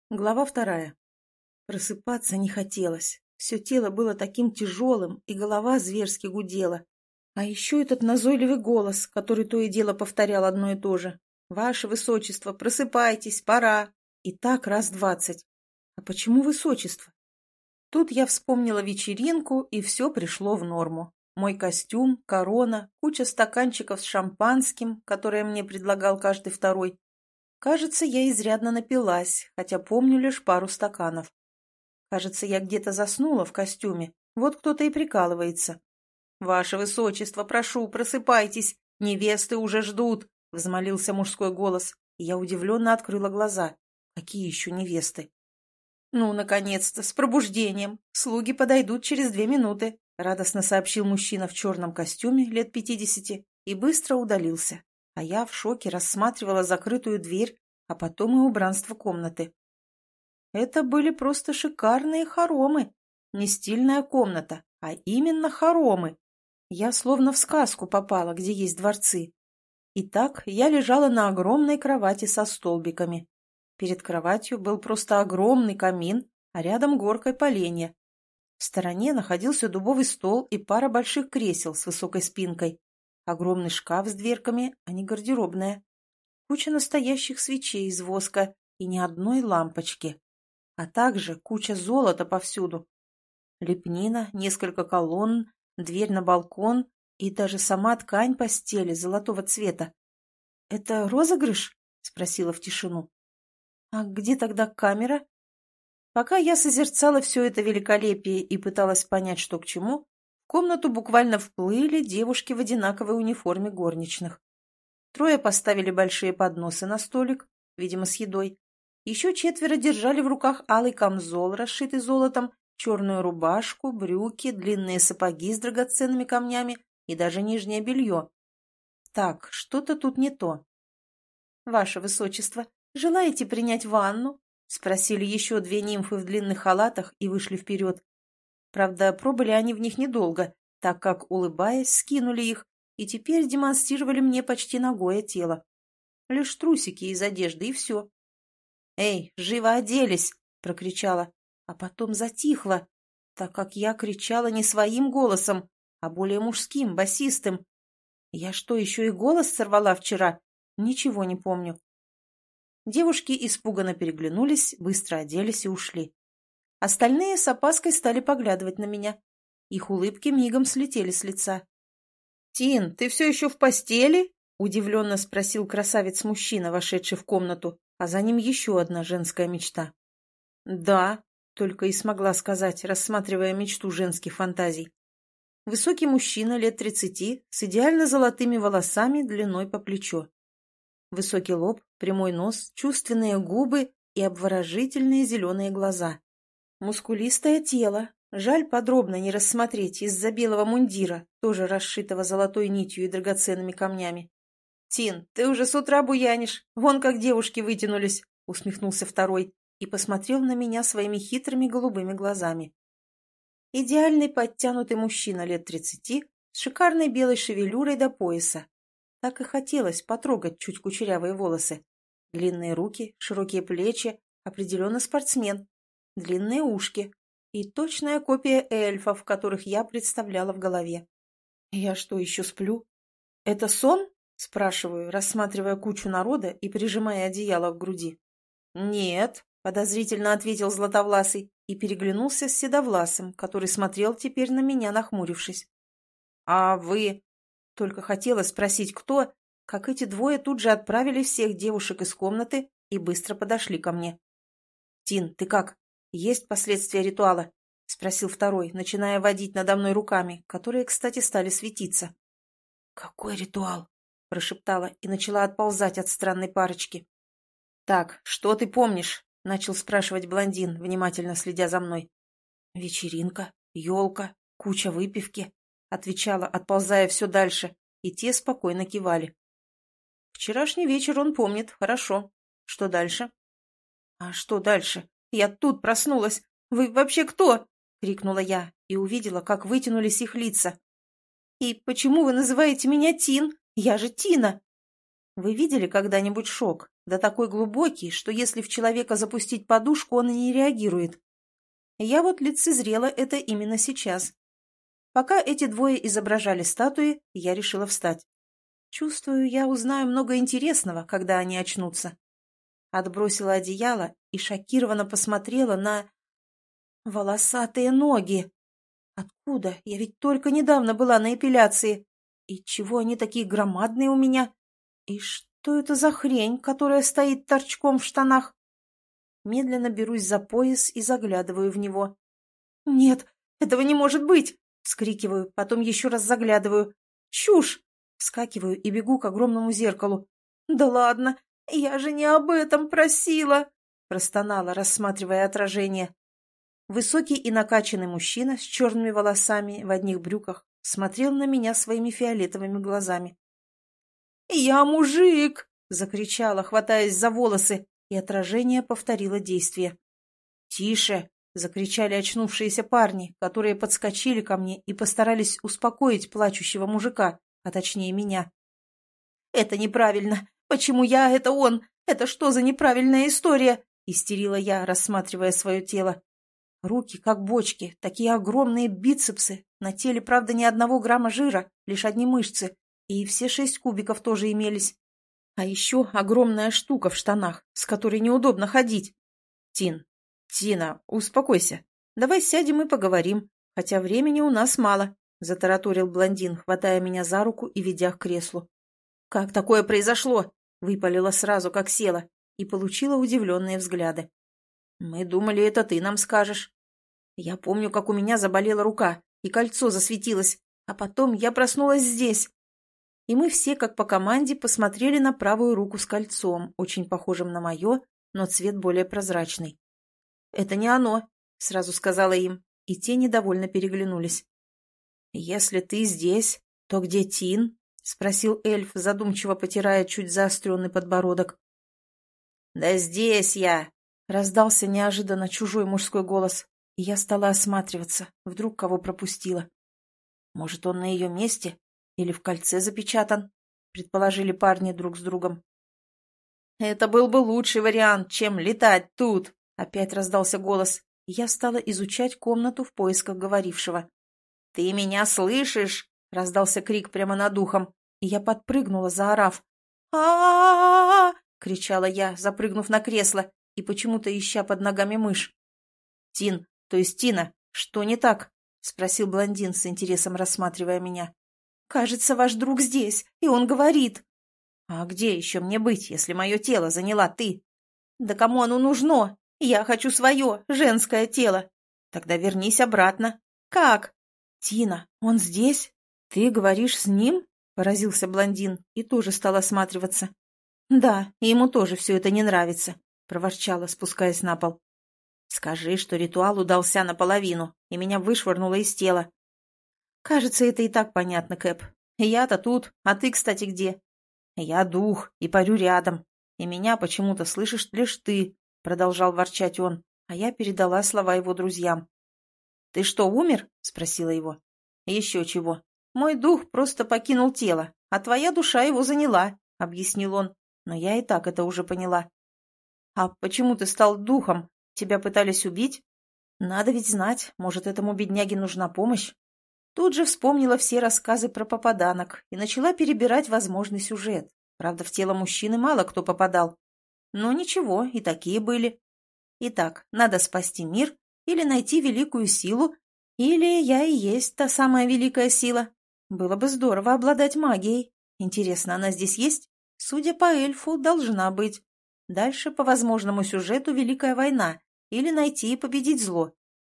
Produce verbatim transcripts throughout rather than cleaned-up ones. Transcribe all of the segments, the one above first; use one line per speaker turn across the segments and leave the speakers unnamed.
Глава вторая. Просыпаться не хотелось. Все тело было таким тяжелым, и голова зверски гудела. А еще этот назойливый голос, который то и дело повторял одно и то же. «Ваше Высочество, просыпайтесь, пора!» И так раз двадцать. А почему Высочество? Тут я вспомнила вечеринку, и все пришло в норму. Мой костюм, корона, куча стаканчиков с шампанским, которое мне предлагал каждый второй. Кажется, я изрядно напилась, хотя помню лишь пару стаканов. Кажется, я где-то заснула в костюме. Вот кто-то и прикалывается. «Ваше Высочество, прошу, просыпайтесь! Невесты уже ждут!» — взмолился мужской голос. И я удивленно открыла глаза. Какие еще невесты? «Ну, наконец-то, с пробуждением! Слуги подойдут через две минуты!» — радостно сообщил мужчина в черном костюме лет пятидесяти и быстро удалился. А я в шоке рассматривала закрытую дверь, а потом и убранство комнаты. Это были просто шикарные хоромы. Не стильная комната, а именно хоромы. Я словно в сказку попала, где есть дворцы. Итак, я лежала на огромной кровати со столбиками. Перед кроватью был просто огромный камин, а рядом горкой поленья. В стороне находился дубовый стол и пара больших кресел с высокой спинкой. Огромный шкаф с дверками, а не гардеробная. Куча настоящих свечей из воска и ни одной лампочки. А также куча золота повсюду. Лепнина, несколько колонн, дверь на балкон и даже сама ткань постели золотого цвета. «Это розыгрыш?» — спросила в тишину. «А где тогда камера?» Пока я созерцала все это великолепие и пыталась понять, что к чему, в комнату буквально вплыли девушки в одинаковой униформе горничных. Трое поставили большие подносы на столик, видимо, с едой. Еще четверо держали в руках алый камзол, расшитый золотом, черную рубашку, брюки, длинные сапоги с драгоценными камнями и даже нижнее белье. Так, что-то тут не то. «Ваше Высочество, желаете принять ванну?» — спросили еще две нимфы в длинных халатах и вышли вперед. Правда, пробыли они в них недолго, так как, улыбаясь, скинули их и теперь демонстрировали мне почти нагое тело. Лишь трусики из одежды, и все. «Эй, живо оделись!» — прокричала, а потом затихла, так как я кричала не своим голосом, а более мужским, басистым. Я что, еще и голос сорвала вчера? Ничего не помню. Девушки испуганно переглянулись, быстро оделись и ушли. Остальные с опаской стали поглядывать на меня. Их улыбки мигом слетели с лица. «Тин, ты все еще в постели?» — удивленно спросил красавец-мужчина, вошедший в комнату, а за ним еще одна женская мечта. «Да», — только и смогла сказать, рассматривая мечту женских фантазий. Высокий мужчина лет тридцати, с идеально золотыми волосами длиной по плечо. Высокий лоб, прямой нос, чувственные губы и обворожительные зеленые глаза. Мускулистое тело. Жаль подробно не рассмотреть из-за белого мундира, тоже расшитого золотой нитью и драгоценными камнями. «Тин, ты уже с утра буянишь, вон как девушки вытянулись», — усмехнулся второй и посмотрел на меня своими хитрыми голубыми глазами. Идеальный подтянутый мужчина лет тридцати с шикарной белой шевелюрой до пояса. Так и хотелось потрогать чуть кучерявые волосы. Длинные руки, широкие плечи, определенно спортсмен, длинные ушки и точная копия эльфов, которых я представляла в голове. Я что, еще сплю? Это сон? Спрашиваю, рассматривая кучу народа и прижимая одеяло к груди. Нет, подозрительно ответил Златовласый и переглянулся с Седовласым, который смотрел теперь на меня, нахмурившись. А вы... Только хотела спросить, кто, как эти двое тут же отправили всех девушек из комнаты и быстро подошли ко мне. «Тин, ты как? Есть последствия ритуала?» — спросил второй, начиная водить надо мной руками, которые, кстати, стали светиться. «Какой ритуал?» — прошептала и начала отползать от странной парочки. «Так, что ты помнишь?» — начал спрашивать блондин, внимательно следя за мной. «Вечеринка, елка, куча выпивки», — отвечала, отползая все дальше, и те спокойно кивали. «Вчерашний вечер он помнит, хорошо. Что дальше?» «А что дальше? Я тут проснулась. Вы вообще кто?» — крикнула я и увидела, как вытянулись их лица. «И почему вы называете меня Тин? Я же Тина!» Вы видели когда-нибудь шок? Да такой глубокий, что если в человека запустить подушку, он и не реагирует. Я вот лицезрела это именно сейчас. Пока эти двое изображали статуи, я решила встать. Чувствую, я узнаю много интересного, когда они очнутся. Отбросила одеяло и шокированно посмотрела на... волосатые ноги. Откуда? Я ведь только недавно была на эпиляции. И чего они такие громадные у меня? И что это за хрень, которая стоит торчком в штанах? Медленно берусь за пояс и заглядываю в него. «Нет, этого не может быть!» — вскрикиваю, потом еще раз заглядываю. «Чушь!» — вскакиваю и бегу к огромному зеркалу. «Да ладно, я же не об этом просила!» — простонала, рассматривая отражение. Высокий и накачанный мужчина с черными волосами в одних брюках смотрел на меня своими фиолетовыми глазами. «Я мужик!» — закричала, хватаясь за волосы, и отражение повторило действие. «Тише!» — закричали очнувшиеся парни, которые подскочили ко мне и постарались успокоить плачущего мужика, а точнее меня. «Это неправильно! Почему я, это он? Это что за неправильная история?» — истерила я, рассматривая свое тело. Руки как бочки, такие огромные бицепсы, на теле, правда, ни одного грамма жира, лишь одни мышцы, и все шесть кубиков тоже имелись. А еще огромная штука в штанах, с которой неудобно ходить. Тин, Тина, успокойся. Давай сядем и поговорим, хотя времени у нас мало, затараторил блондин, хватая меня за руку и ведя к креслу. Как такое произошло? Выпалила сразу, как села, и получила удивленные взгляды. Мы думали, это ты нам скажешь. Я помню, как у меня заболела рука, и кольцо засветилось, а потом я проснулась здесь. И мы все, как по команде, посмотрели на правую руку с кольцом, очень похожим на мое, но цвет более прозрачный. «Это не оно», — сразу сказала им, и те недовольно переглянулись. «Если ты здесь, то где Тин?» — спросил эльф, задумчиво потирая чуть заостренный подбородок. «Да здесь я!» — раздался неожиданно чужой мужской голос, и я стала осматриваться, вдруг кого пропустила. «Может, он на ее месте? Или в кольце запечатан?» — предположили парни друг с другом. «Это был бы лучший вариант, чем летать тут!» — опять раздался голос, и я стала изучать комнату в поисках говорившего. «Ты меня слышишь?» — раздался крик прямо над ухом, и я подпрыгнула, заорав. а а кричала я, запрыгнув на кресло и почему-то ища под ногами мышь. «Тин, то есть Тина, что не так?» — спросил блондин с интересом, рассматривая меня. «Кажется, ваш друг здесь, и он говорит». «А где еще мне быть, если мое тело заняла ты?» «Да кому оно нужно? Я хочу свое, женское тело». «Тогда вернись обратно». «Как?» «Тина, он здесь? Ты говоришь с ним?» — поразился блондин и тоже стал осматриваться. «Да, ему тоже все это не нравится», — проворчала, спускаясь на пол. «Скажи, что ритуал удался наполовину, и меня вышвырнуло из тела». «Кажется, это и так понятно, Кэп. Я-то тут, а ты, кстати, где?» «Я дух и парю рядом, и меня почему-то слышишь лишь ты», — продолжал ворчать он, а я передала слова его друзьям. «Ты что, умер?» — спросила его. «Еще чего. Мой дух просто покинул тело, а твоя душа его заняла», — объяснил он, но я и так это уже поняла. «А почему ты стал духом? Тебя пытались убить? Надо ведь знать, может, этому бедняге нужна помощь». Тут же вспомнила все рассказы про попаданок и начала перебирать возможный сюжет. Правда, в тело мужчины мало кто попадал. Но ничего, и такие были. Итак, надо спасти мир или найти великую силу, или я и есть та самая великая сила. Было бы здорово обладать магией. Интересно, она здесь есть? Судя по эльфу, должна быть. Дальше по возможному сюжету Великая война или найти и победить зло.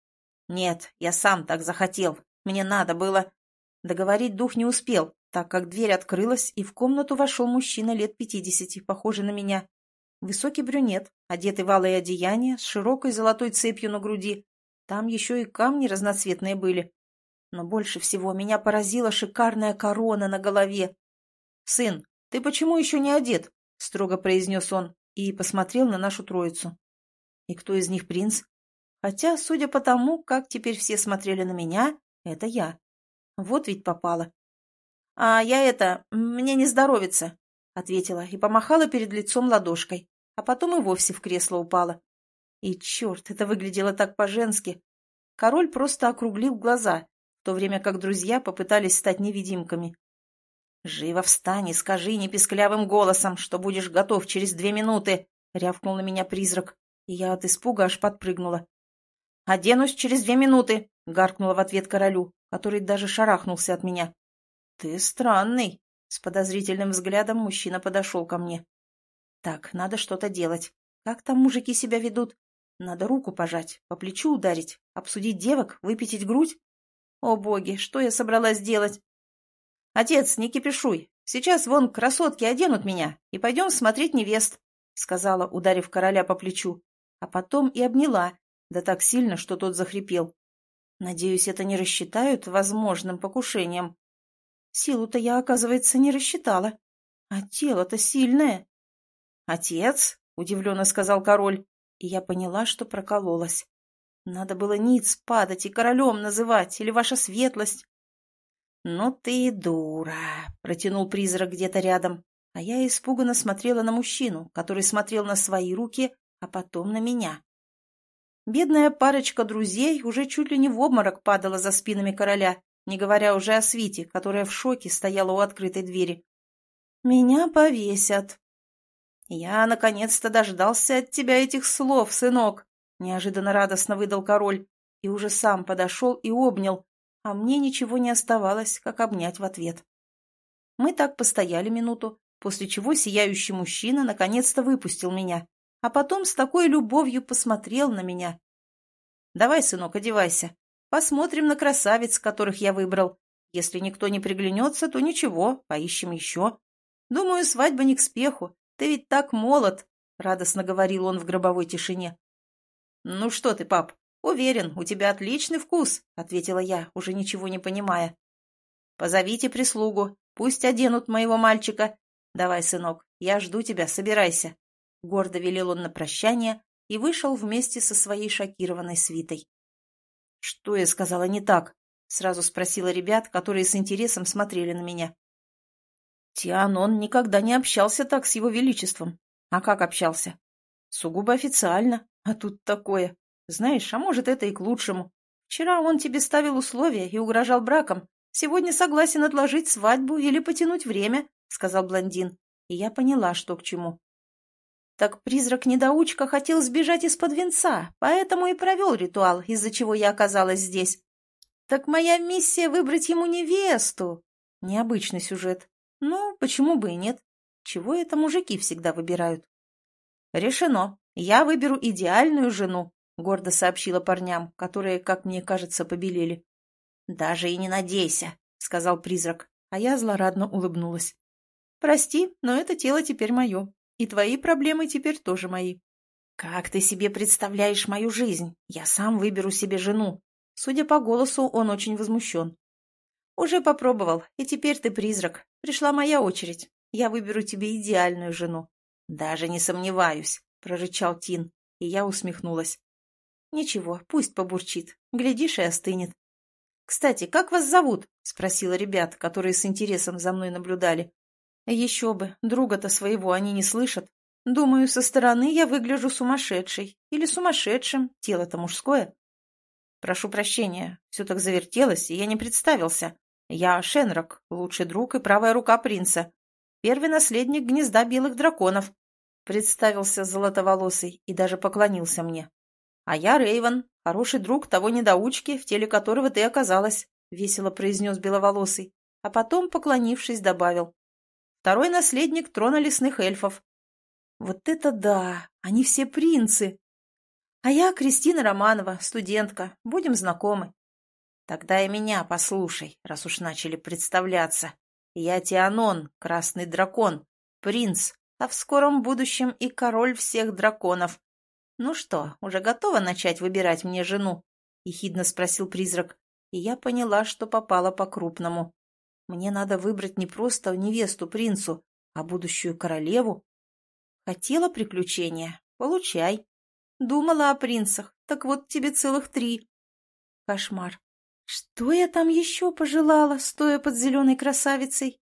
Нет, я сам так захотел. Мне надо было... Договорить дух не успел, так как дверь открылась, и в комнату вошел мужчина лет пятидесяти, похожий на меня. Высокий брюнет, одетый в алое одеяние, с широкой золотой цепью на груди. Там еще и камни разноцветные были. Но больше всего меня поразила шикарная корона на голове. «Сын, ты почему еще не одет?» — строго произнес он и посмотрел на нашу троицу. «И кто из них принц?» Хотя, судя по тому, как теперь все смотрели на меня, это я. Вот ведь попало. «А я это... Мне не здоровится», ответила и помахала перед лицом ладошкой, а потом и вовсе в кресло упала. И черт, это выглядело так по-женски. Король просто округлил глаза, в то время как друзья попытались стать невидимками. «Живо встань и скажи неписклявым голосом, что будешь готов через две минуты!» — рявкнул на меня призрак, и я от испуга аж подпрыгнула. «Оденусь через две минуты!» — гаркнула в ответ королю, который даже шарахнулся от меня. «Ты странный!» — с подозрительным взглядом мужчина подошел ко мне. «Так, надо что-то делать. Как там мужики себя ведут? Надо руку пожать, по плечу ударить, обсудить девок, выпятить грудь? О боги, что я собралась делать? Отец, не кипишуй. Сейчас вон красотки оденут меня, и пойдем смотреть невест», — сказала, ударив короля по плечу, а потом и обняла, да так сильно, что тот захрипел. Надеюсь, это не рассчитают возможным покушением. Силу-то я, оказывается, не рассчитала. А тело-то сильное. «Отец?» — удивленно сказал король, и я поняла, что прокололась. Надо было ниц падать и королем называть, или ваша светлость. «Ну ты и дура!» — протянул призрак где-то рядом, а я испуганно смотрела на мужчину, который смотрел на свои руки, а потом на меня. Бедная парочка друзей уже чуть ли не в обморок падала за спинами короля, не говоря уже о свите, которая в шоке стояла у открытой двери. «Меня повесят!» «Я наконец-то дождался от тебя этих слов, сынок!» — неожиданно радостно выдал король, и уже сам подошел и обнял, а мне ничего не оставалось, как обнять в ответ. Мы так постояли минуту, после чего сияющий мужчина наконец-то выпустил меня, а потом с такой любовью посмотрел на меня. «Давай, сынок, одевайся. Посмотрим на красавиц, которых я выбрал. Если никто не приглянется, то ничего, поищем еще. Думаю, свадьба не к спеху. Ты ведь так молод», — радостно говорил он в гробовой тишине. «Ну что ты, пап, уверен, у тебя отличный вкус», — ответила я, уже ничего не понимая. «Позовите прислугу, пусть оденут моего мальчика. Давай, сынок, я жду тебя, собирайся», — гордо велел он на прощание и вышел вместе со своей шокированной свитой. «Что я сказала не так?» — сразу спросила ребят, которые с интересом смотрели на меня. Тианон никогда не общался так с его величеством. А как общался? Сугубо официально. А тут такое. Знаешь, а может, это и к лучшему. Вчера он тебе ставил условия и угрожал браком. Сегодня согласен отложить свадьбу или потянуть время, — сказал блондин. И я поняла, что к чему. Так призрак-недоучка хотел сбежать из-под венца, поэтому и провел ритуал, из-за чего я оказалась здесь. Так моя миссия — выбрать ему невесту. Необычный сюжет. Ну, почему бы и нет? Чего это мужики всегда выбирают? «Решено. Я выберу идеальную жену», — гордо сообщила парням, которые, как мне кажется, побелели. «Даже и не надейся», — сказал призрак, а я злорадно улыбнулась. «Прости, но это тело теперь мое, и твои проблемы теперь тоже мои». «Как ты себе представляешь мою жизнь? Я сам выберу себе жену». Судя по голосу, он очень возмущен. «Уже попробовал, и теперь ты призрак. Пришла моя очередь. Я выберу тебе идеальную жену». «Даже не сомневаюсь», — прорычал Тин, и я усмехнулась. «Ничего, пусть побурчит. Глядишь, и остынет». «Кстати, как вас зовут?» — спросила ребят, которые с интересом за мной наблюдали. «Еще бы, друга-то своего они не слышат. Думаю, со стороны я выгляжу сумасшедшей. Или сумасшедшим, тело-то мужское». «Прошу прощения, все так завертелось, и я не представился. Я Шенрак, лучший друг и правая рука принца. Первый наследник гнезда белых драконов», — представился золотоволосый и даже поклонился мне. «А я Рейвен, хороший друг того недоучки, в теле которого ты оказалась», — весело произнес беловолосый, а потом, поклонившись, добавил. «Второй наследник трона лесных эльфов». «Вот это да! Они все принцы!» «А я Кристина Романова, студентка. Будем знакомы». «Тогда и меня послушай, раз уж начали представляться. Я Тианон, красный дракон, принц, а в скором будущем и король всех драконов. Ну что, уже готова начать выбирать мне жену?» — ехидно спросил призрак, и я поняла, что попала по-крупному. Мне надо выбрать не просто невесту принцу, а будущую королеву. Хотела приключения? Получай. Думала о принцах, так вот тебе целых три. Кошмар. Что я там еще пожелала, стоя под зеленой красавицей?